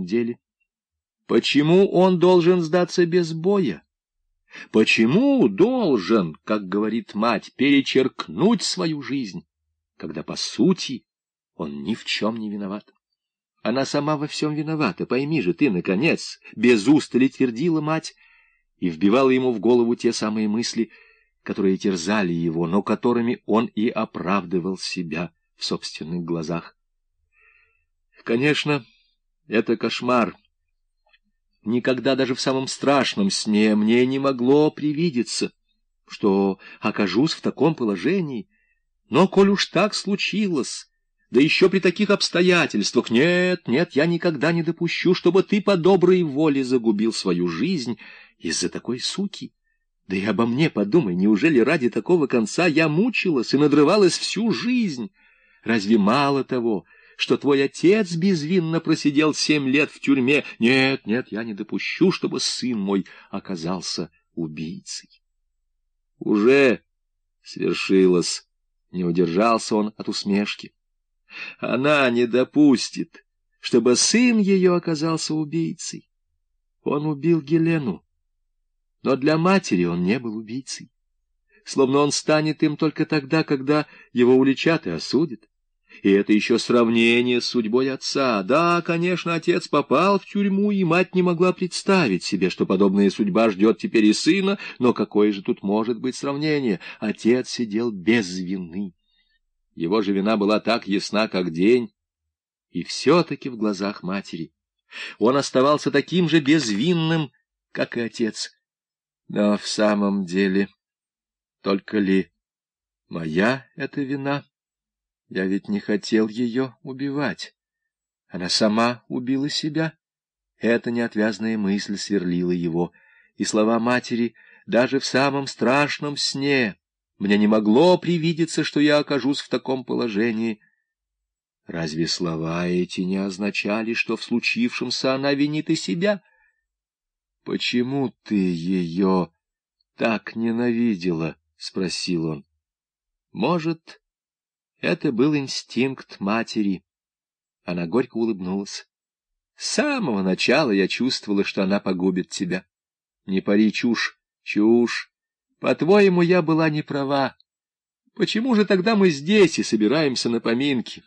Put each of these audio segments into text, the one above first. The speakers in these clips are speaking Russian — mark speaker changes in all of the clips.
Speaker 1: самом деле? Почему он должен сдаться без боя? Почему должен, как говорит мать, перечеркнуть свою жизнь, когда, по сути, он ни в чем не виноват? Она сама во всем виновата, пойми же ты, наконец, без устали твердила мать и вбивала ему в голову те самые мысли, которые терзали его, но которыми он и оправдывал себя в собственных глазах. Конечно, это кошмар. Никогда даже в самом страшном сне мне не могло привидеться, что окажусь в таком положении. Но коль уж так случилось, да еще при таких обстоятельствах, нет, я никогда не допущу, чтобы ты по доброй воле загубил свою жизнь из-за такой суки. Да и обо мне подумай, неужели ради такого конца я мучилась и надрывалась всю жизнь? Разве мало того, что твой отец безвинно просидел 7 лет в тюрьме? Нет, я не допущу, чтобы сын мой оказался убийцей. Уже свершилось, не удержался он от усмешки. Она не допустит, чтобы сын ее оказался убийцей. Он убил Гелену, но для матери он не был убийцей. Словно он станет им только тогда, когда его уличат и осудят. И это еще сравнение с судьбой отца. Да, конечно, отец попал в тюрьму, и мать не могла представить себе, что подобная судьба ждет теперь и сына, но какое же тут может быть сравнение? Отец сидел без вины. Его же вина была так ясна, как день, и все-таки в глазах матери он оставался таким же безвинным, как и отец. Но в самом деле, только ли моя эта вина? Я ведь не хотел ее убивать. Она сама убила себя. Эта неотвязная мысль сверлила его, и слова матери даже в самом страшном сне: мне не могло привидеться, что я окажусь в таком положении. Разве слова эти не означали, что в случившемся она винит и себя? — Почему ты ее так ненавидела? — спросил он. Может, это был инстинкт матери. Она горько улыбнулась. С самого начала я чувствовала, что она погубит тебя. Не пари чушь, чушь. По-твоему, я была не права. Почему же тогда мы здесь и собираемся на поминки?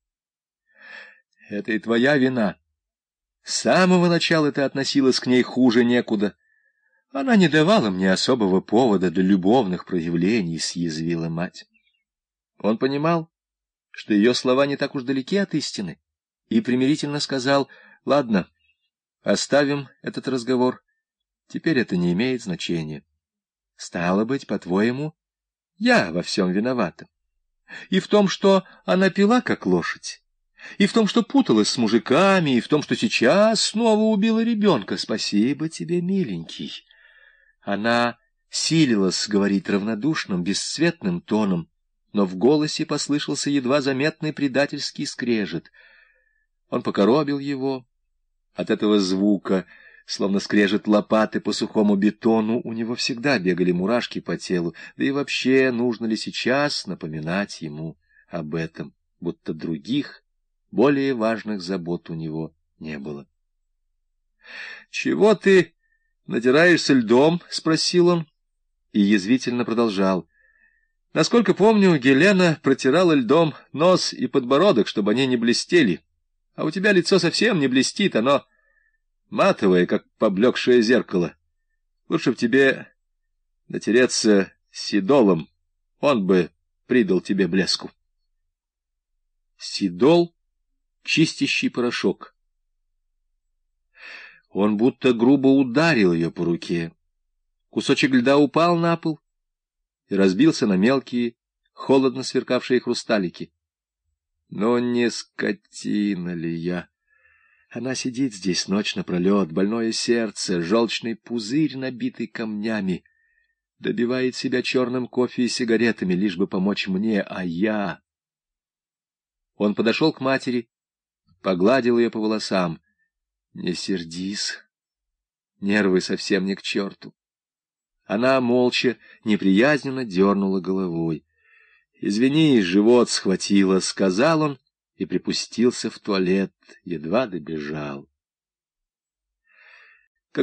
Speaker 1: Это и твоя вина. С самого начала ты относилась к ней хуже некуда. Она не давала мне особого повода для любовных проявлений, — съязвила мать. Он понимал, что ее слова не так уж далеки от истины, и примирительно сказал: ладно, оставим этот разговор. Теперь это не имеет значения. Стало быть, по-твоему, я во всем виновата. И в том, что она пила, как лошадь, и в том, что путалась с мужиками, и в том, что сейчас снова убила ребенка. Спасибо тебе, миленький. Она силилась говорить равнодушным, бесцветным тоном, но в голосе послышался едва заметный предательский скрежет. Он покоробил его. От этого звука, словно скрежет лопаты по сухому бетону, у него всегда бегали мурашки по телу. Да и вообще, нужно ли сейчас напоминать ему об этом, будто других, более важных забот у него не было. — Чего ты натираешься льдом? — спросил он и язвительно продолжал. — Насколько помню, Гелена протирала льдом нос и подбородок, чтобы они не блестели. А у тебя лицо совсем не блестит, оно матовое, как поблекшее зеркало. Лучше б тебе натереться сидолом, он бы придал тебе блеску. Сидол — чистящий порошок. Он будто грубо ударил ее по руке. Кусочек льда упал на пол и разбился на мелкие, холодно сверкавшие хрусталики. Но не скотина ли я? Она сидит здесь ночь напролет, больное сердце, желчный пузырь, набитый камнями, добивает себя черным кофе и сигаретами, лишь бы помочь мне, а я... Он подошел к матери, погладил ее по волосам. Не сердись, нервы совсем не к черту. Она молча, неприязненно дернула головой. — Извини, живот схватило, — сказал он и припустился в туалет, едва добежал.